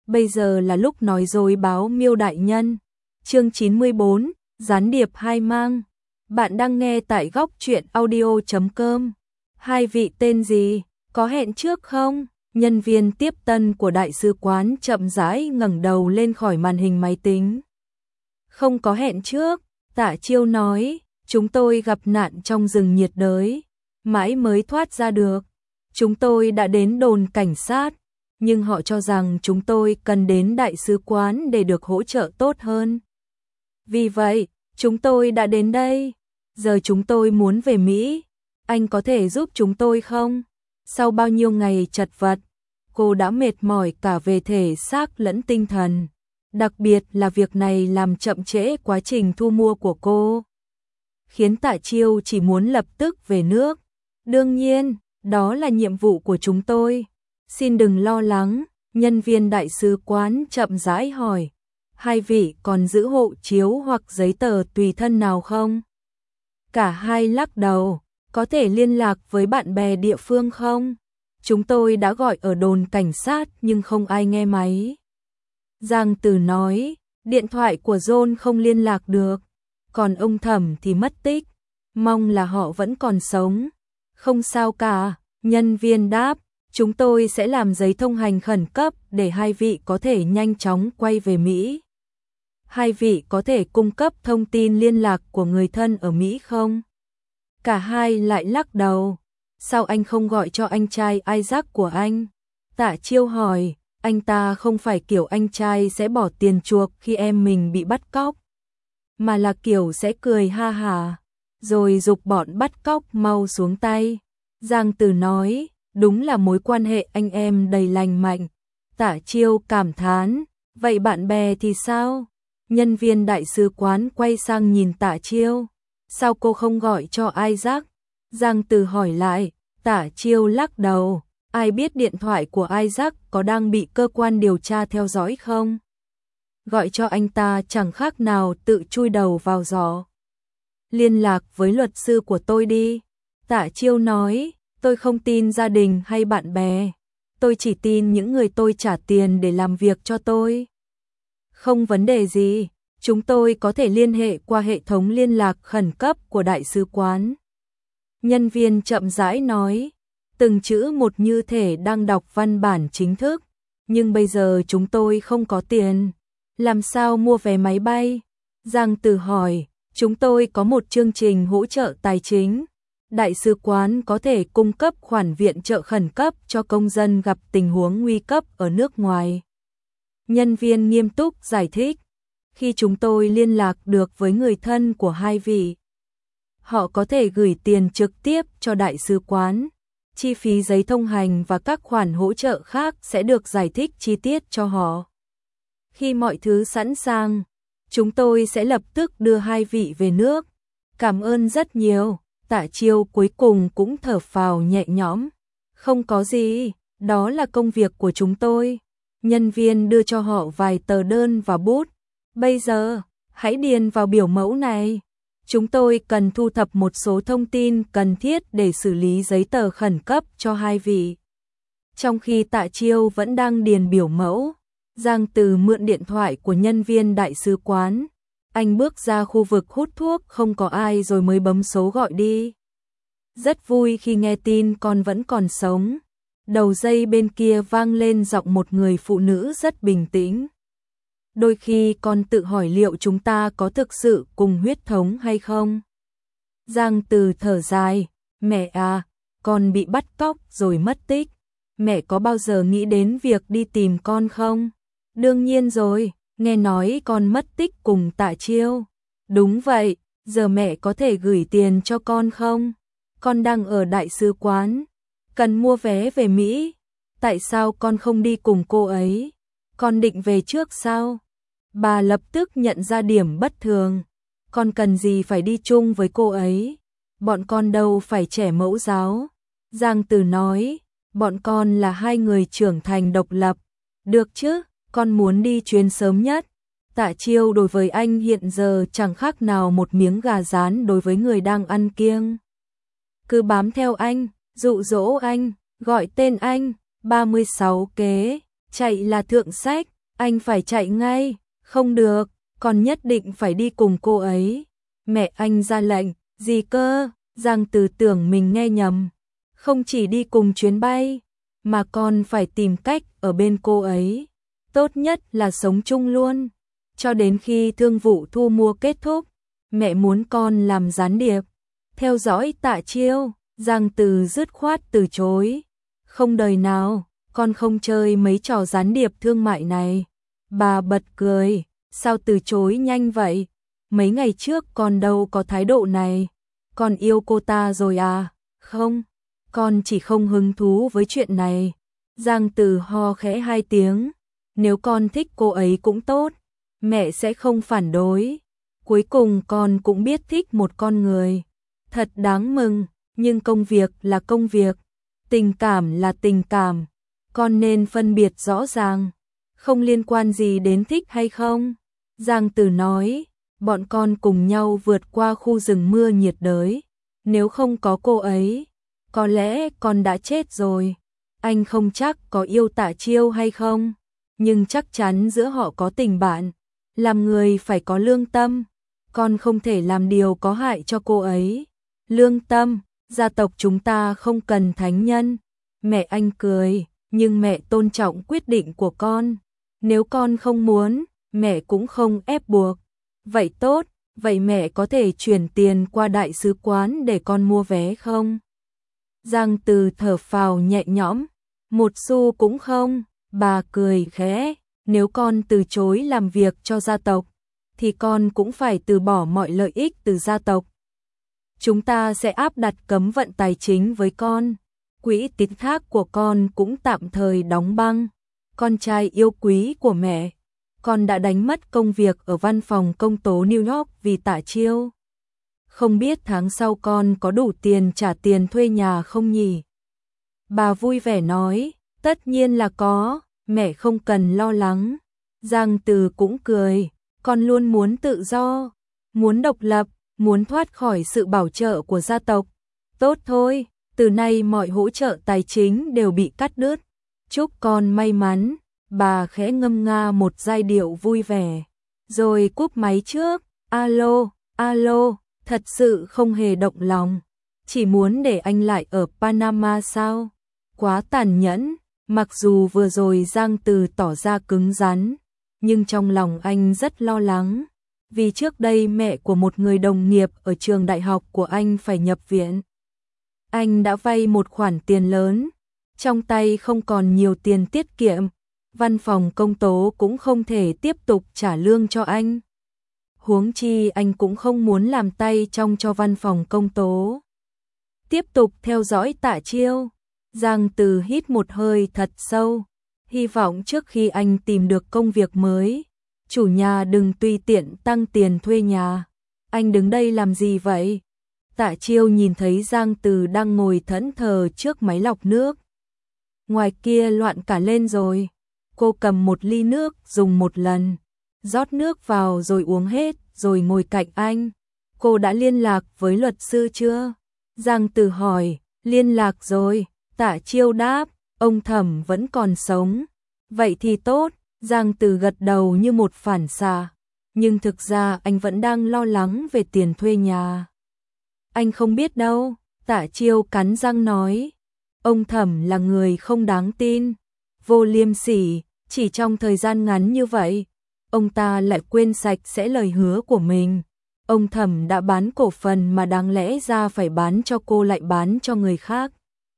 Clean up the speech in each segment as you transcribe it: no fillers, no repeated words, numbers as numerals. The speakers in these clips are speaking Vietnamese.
bây giờ là lúc nói dối báo Miêu đại nhân. Chương 94, gián điệp hai mang. Bạn đang nghe tại góc truyện audio.com. Hai vị tên gì, có hẹn trước không? Nhân viên tiếp tân của đại sứ quán chậm rãi ngẩng đầu lên khỏi màn hình máy tính. Không có hẹn trước, Tạ Chiêu nói, chúng tôi gặp nạn trong rừng nhiệt đới, mãi mới thoát ra được. Chúng tôi đã đến đồn cảnh sát, nhưng họ cho rằng chúng tôi cần đến đại sứ quán để được hỗ trợ tốt hơn. Vì vậy, chúng tôi đã đến đây. Giờ chúng tôi muốn về Mỹ. Anh có thể giúp chúng tôi không? Sau bao nhiêu ngày chật vật, cô đã mệt mỏi cả về thể xác lẫn tinh thần. Đặc biệt là việc này làm chậm trễ quá trình thu mua của cô, khiến Tạ Chiêu chỉ muốn lập tức về nước. Đương nhiên, đó là nhiệm vụ của chúng tôi. Xin đừng lo lắng, nhân viên đại sứ quán chậm rãi hỏi. Hai vị còn giữ hộ chiếu hoặc giấy tờ tùy thân nào không? Cả hai lắc đầu, có thể liên lạc với bạn bè địa phương không? Chúng tôi đã gọi ở đồn cảnh sát nhưng không ai nghe máy. Giang Tử nói, điện thoại của John không liên lạc được, còn ông Thẩm thì mất tích, mong là họ vẫn còn sống. Không sao cả, nhân viên đáp, chúng tôi sẽ làm giấy thông hành khẩn cấp để hai vị có thể nhanh chóng quay về Mỹ. Hai vị có thể cung cấp thông tin liên lạc của người thân ở Mỹ không? Cả hai lại lắc đầu. Sao anh không gọi cho anh trai Isaac của anh? Tạ Chiêu hỏi, anh ta không phải kiểu anh trai sẽ bỏ tiền chuộc khi em mình bị bắt cóc, mà là kiểu sẽ cười ha hả, rồi giục bọn bắt cóc mau xuống tay. Giang Tử nói, đúng là mối quan hệ anh em đầy lành mạnh. Tạ Chiêu cảm thán, vậy bạn bè thì sao? Nhân viên đại sứ quán quay sang nhìn Tạ Chiêu, sao cô không gọi cho Isaac? Giang Tử hỏi lại. Tạ Chiêu lắc đầu, ai biết điện thoại của Isaac có đang bị cơ quan điều tra theo dõi không? Gọi cho anh ta chẳng khác nào tự chui đầu vào giỏ. Liên lạc với luật sư của tôi đi. Tạ Chiêu nói, tôi không tin gia đình hay bạn bè, tôi chỉ tin những người tôi trả tiền để làm việc cho tôi. Không vấn đề gì, chúng tôi có thể liên hệ qua hệ thống liên lạc khẩn cấp của đại sứ quán. Nhân viên chậm rãi nói, từng chữ một như thể đang đọc văn bản chính thức, nhưng bây giờ chúng tôi không có tiền, làm sao mua vé máy bay? Giang Tử hỏi, chúng tôi có một chương trình hỗ trợ tài chính, đại sứ quán có thể cung cấp khoản viện trợ khẩn cấp cho công dân gặp tình huống nguy cấp ở nước ngoài. Nhân viên nghiêm túc giải thích, khi chúng tôi liên lạc được với người thân của hai vị, họ có thể gửi tiền trực tiếp cho đại sứ quán. Chi phí giấy thông hành và các khoản hỗ trợ khác sẽ được giải thích chi tiết cho họ. Khi mọi thứ sẵn sàng, chúng tôi sẽ lập tức đưa hai vị về nước. Cảm ơn rất nhiều. Tạ Chiêu cuối cùng cũng thở phào nhẹ nhõm. Không có gì, đó là công việc của chúng tôi. Nhân viên đưa cho họ vài tờ đơn và bút. Bây giờ, hãy điền vào biểu mẫu này. Chúng tôi cần thu thập một số thông tin cần thiết để xử lý giấy tờ khẩn cấp cho hai vị. Trong khi Tạ Chiêu vẫn đang điền biểu mẫu, Giang Tử mượn điện thoại của nhân viên đại sứ quán. Anh bước ra khu vực hút thuốc không có ai rồi mới bấm số gọi đi. Rất vui khi nghe tin con vẫn còn sống. Đầu dây bên kia vang lên giọng một người phụ nữ rất bình tĩnh. Đôi khi con tự hỏi liệu chúng ta có thực sự cùng huyết thống hay không? Giang Tử thở dài, mẹ à, con bị bắt cóc rồi mất tích. Mẹ có bao giờ nghĩ đến việc đi tìm con không? Đương nhiên rồi, nghe nói con mất tích cùng Tạ Chiêu. Đúng vậy, giờ mẹ có thể gửi tiền cho con không? Con đang ở đại sứ quán, cần mua vé về Mỹ. Tại sao con không đi cùng cô ấy? Con định về trước sao? Bà lập tức nhận ra điểm bất thường. Con cần gì phải đi chung với cô ấy? Bọn con đâu phải trẻ mẫu giáo. Giang Tử nói, bọn con là hai người trưởng thành độc lập. Được chứ, con muốn đi chuyến sớm nhất. Tạ Chiêu đối với anh hiện giờ chẳng khác nào một miếng gà rán đối với người đang ăn kiêng. Cứ bám theo anh, dụ dỗ anh, gọi tên anh, 36 kế, chạy là thượng sách. Anh phải chạy ngay, không được, con nhất định phải đi cùng cô ấy. Mẹ anh ra lệnh, gì cơ? Giang Từ tưởng mình nghe nhầm. Không chỉ đi cùng chuyến bay, mà con phải tìm cách ở bên cô ấy. Tốt nhất là sống chung luôn. Cho đến khi thương vụ thu mua kết thúc, mẹ muốn con làm gián điệp. Theo dõi Tạ Chiêu, Giang Từ dứt khoát từ chối. Không đời nào, con không chơi mấy trò gián điệp thương mại này. Bà bật cười, sao từ chối nhanh vậy? Mấy ngày trước con đâu có thái độ này. Con yêu cô ta rồi à? Không, con chỉ không hứng thú với chuyện này. Giang Từ ho khẽ 2 tiếng. Nếu con thích cô ấy cũng tốt, mẹ sẽ không phản đối. Cuối cùng con cũng biết thích một con người. Thật đáng mừng, nhưng công việc là công việc, tình cảm là tình cảm. Con nên phân biệt rõ ràng, không liên quan gì đến thích hay không. Giang Từ nói, bọn con cùng nhau vượt qua khu rừng mưa nhiệt đới. Nếu không có cô ấy, có lẽ con đã chết rồi. Anh không chắc có yêu Tạ Chiêu hay không, nhưng chắc chắn giữa họ có tình bạn. Làm người phải có lương tâm, con không thể làm điều có hại cho cô ấy. Lương tâm, gia tộc chúng ta không cần thánh nhân. Mẹ anh cười, nhưng mẹ tôn trọng quyết định của con. Nếu con không muốn, mẹ cũng không ép buộc. Vậy tốt, vậy mẹ có thể chuyển tiền qua đại sứ quán để con mua vé không? Giang Từ thở phào nhẹ nhõm, một xu cũng không. Bà cười khẽ, nếu con từ chối làm việc cho gia tộc, thì con cũng phải từ bỏ mọi lợi ích từ gia tộc. Chúng ta sẽ áp đặt cấm vận tài chính với con. Quỹ tín khác của con cũng tạm thời đóng băng. Con trai yêu quý của mẹ, con đã đánh mất công việc ở văn phòng công tố New York vì Tạ Chiêu. Không biết tháng sau con có đủ tiền trả tiền thuê nhà không nhỉ? Bà vui vẻ nói, tất nhiên là có, mẹ không cần lo lắng. Giang Từ cũng cười, con luôn muốn tự do, muốn độc lập, muốn thoát khỏi sự bảo trợ của gia tộc. Tốt thôi, từ nay mọi hỗ trợ tài chính đều bị cắt đứt. Chúc con may mắn. Bà khẽ ngâm nga một giai điệu vui vẻ, rồi cúp máy trước. Alo, alo, thật sự không hề động lòng, chỉ muốn để anh lại ở Panama sao? Quá tàn nhẫn. Mặc dù vừa rồi Giang Từ tỏ ra cứng rắn, nhưng trong lòng anh rất lo lắng, vì trước đây mẹ của một người đồng nghiệp ở trường đại học của anh phải nhập viện. Anh đã vay một khoản tiền lớn, trong tay không còn nhiều tiền tiết kiệm, văn phòng công tố cũng không thể tiếp tục trả lương cho anh. Huống chi anh cũng không muốn làm tay trong cho văn phòng công tố. Tiếp tục theo dõi Tạ Chiêu. Giang Từ hít một hơi thật sâu, hy vọng trước khi anh tìm được công việc mới, chủ nhà đừng tùy tiện tăng tiền thuê nhà. Anh đứng đây làm gì vậy? Tạ Chiêu nhìn thấy Giang Từ đang ngồi thẫn thờ trước máy lọc nước. Ngoài kia loạn cả lên rồi. Cô cầm một ly nước dùng một lần, rót nước vào rồi uống hết, rồi ngồi cạnh anh. Cô đã liên lạc với luật sư chưa? Giang Từ hỏi. Liên lạc rồi. Tạ Chiêu đáp, ông Thẩm vẫn còn sống. Vậy thì tốt. Giang Từ gật đầu như một phản xạ. Nhưng thực ra anh vẫn đang lo lắng về tiền thuê nhà. Anh không biết đâu. Tạ Chiêu cắn răng nói. Ông Thẩm là người không đáng tin, vô liêm sỉ. Chỉ trong thời gian ngắn như vậy, ông ta lại quên sạch sẽ lời hứa của mình. Ông Thẩm đã bán cổ phần mà đáng lẽ ra phải bán cho cô lại bán cho người khác.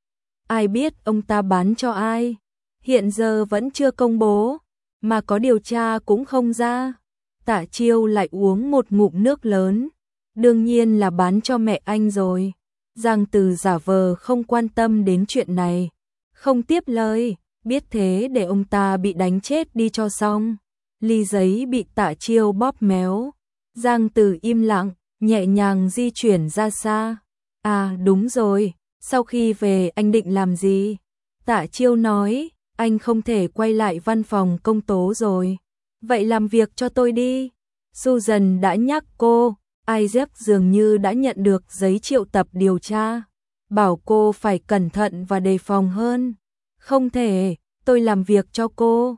Ai biết ông ta bán cho ai? Hiện giờ vẫn chưa công bố, mà có điều tra cũng không ra. Tạ Chiêu lại uống một ngụm nước lớn. Đương nhiên là bán cho mẹ anh rồi. Giang Từ giả vờ không quan tâm đến chuyện này, không tiếp lời. Biết thế để ông ta bị đánh chết đi cho xong. Ly giấy bị Tạ Chiêu bóp méo. Giang Từ im lặng, nhẹ nhàng di chuyển ra xa. À đúng rồi, sau khi về anh định làm gì? Tạ Chiêu nói, anh không thể quay lại văn phòng công tố rồi. Vậy làm việc cho tôi đi. Susan đã nhắc cô. Isaac dường như đã nhận được giấy triệu tập điều tra, bảo cô phải cẩn thận và đề phòng hơn. Không thể, tôi làm việc cho cô.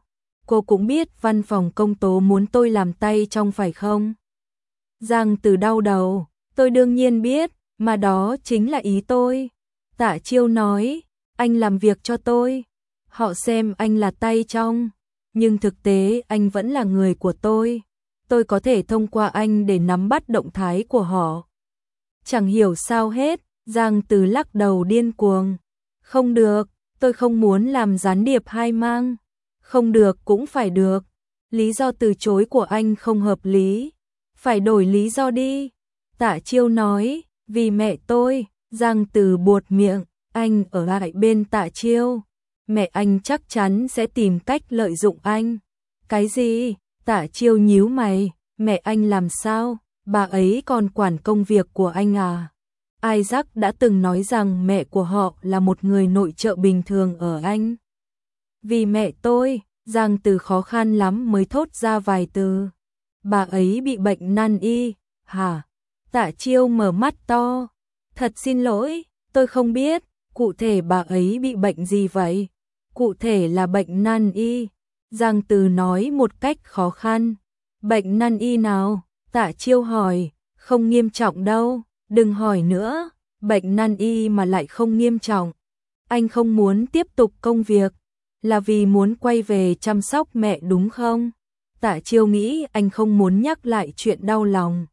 cô cũng biết văn phòng công tố muốn tôi làm tay trong phải không? Giang Từ đau đầu, tôi đương nhiên biết, mà đó chính là ý tôi. Tạ Chiêu nói, anh làm việc cho tôi, họ xem anh là tay trong, nhưng thực tế anh vẫn là người của tôi có thể thông qua anh để nắm bắt động thái của họ. Chẳng hiểu sao hết, Giang Từ lắc đầu điên cuồng. Không được, tôi không muốn làm gián điệp hai mang. Không được cũng phải được. Lý do từ chối của anh không hợp lý. Phải đổi lý do đi. Tạ Chiêu nói, vì mẹ tôi. Giang Từ buột miệng, anh ở lại bên Tạ Chiêu. Mẹ anh chắc chắn sẽ tìm cách lợi dụng anh. Cái gì? Tạ Chiêu nhíu mày, mẹ anh làm sao? Bà ấy còn quản công việc của anh à? Isaac đã từng nói rằng mẹ của họ là một người nội trợ bình thường ở Anh. Vì mẹ tôi, Giang Từ khó khăn lắm mới thốt ra vài từ. Bà ấy bị bệnh nan y, hả? Tạ Chiêu mở mắt to. Thật xin lỗi, tôi không biết, cụ thể bà ấy bị bệnh gì vậy? Cụ thể là bệnh nan y. Giang Từ nói một cách khó khăn. Bệnh nan y nào? Tạ Chiêu hỏi, không nghiêm trọng đâu, đừng hỏi nữa, bệnh nan y mà lại không nghiêm trọng. Anh không muốn tiếp tục công việc, là vì muốn quay về chăm sóc mẹ đúng không? Tạ Chiêu nghĩ anh không muốn nhắc lại chuyện đau lòng.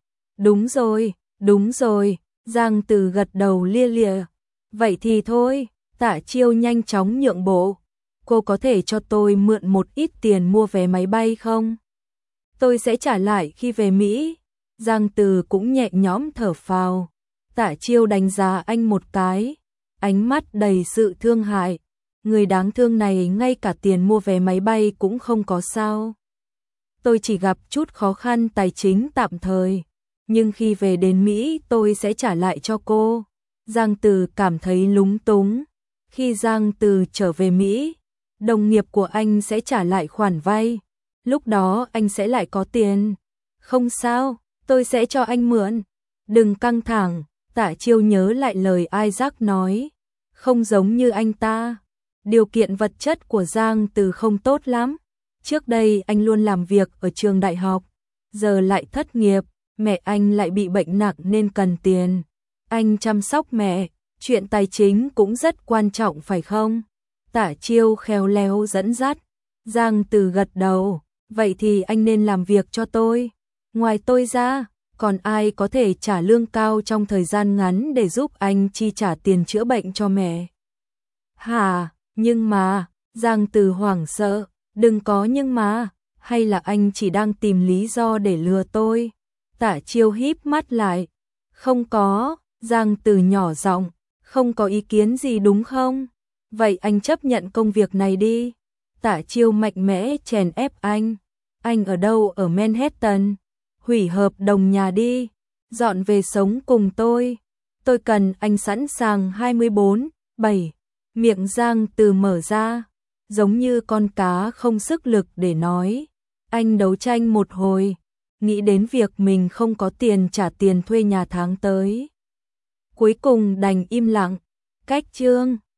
Đúng rồi, Giang Từ gật đầu lia lịa. Vậy thì thôi, Tạ Chiêu nhanh chóng nhượng bộ. Cô có thể cho tôi mượn một ít tiền mua vé máy bay không? Tôi sẽ trả lại khi về Mỹ. Giang Từ cũng nhẹ nhõm thở phào. Tạ Chiêu đánh giá anh một cái, ánh mắt đầy sự thương hại. Người đáng thương này ngay cả tiền mua vé máy bay cũng không có sao. Tôi chỉ gặp chút khó khăn tài chính tạm thời, nhưng khi về đến Mỹ tôi sẽ trả lại cho cô. Giang Từ cảm thấy lúng túng. Khi Giang Từ trở về Mỹ, đồng nghiệp của anh sẽ trả lại khoản vay. Lúc đó anh sẽ lại có tiền. Không sao, tôi sẽ cho anh mượn. Đừng căng thẳng, Tạ Chiêu nhớ lại lời Isaac nói. Không giống như anh ta. Điều kiện vật chất của Giang Từ không tốt lắm. Trước đây anh luôn làm việc ở trường đại học. Giờ lại thất nghiệp, mẹ anh lại bị bệnh nặng nên cần tiền. Anh chăm sóc mẹ, chuyện tài chính cũng rất quan trọng phải không? Tạ Chiêu khéo léo dẫn dắt. Giang Từ gật đầu. Vậy thì anh nên làm việc cho tôi. Ngoài tôi ra, còn ai có thể trả lương cao trong thời gian ngắn để giúp anh chi trả tiền chữa bệnh cho mẹ? Hả, nhưng mà, Giang Từ hoảng sợ, đừng có nhưng mà, hay là anh chỉ đang tìm lý do để lừa tôi? Tạ Chiêu híp mắt lại. Không có, Giang Từ nhỏ giọng, không có ý kiến gì đúng không? Vậy anh chấp nhận công việc này đi. Tạ Chiêu mạnh mẽ chèn ép anh. Anh ở đâu ở Manhattan? Hủy hợp đồng nhà đi. Dọn về sống cùng tôi. Tôi cần anh sẵn sàng 24/7. Miệng Giang Từ mở ra, giống như con cá không sức lực để nói. Anh đấu tranh một hồi, nghĩ đến việc mình không có tiền trả tiền thuê nhà tháng tới. Cuối cùng đành im lặng. Cách chương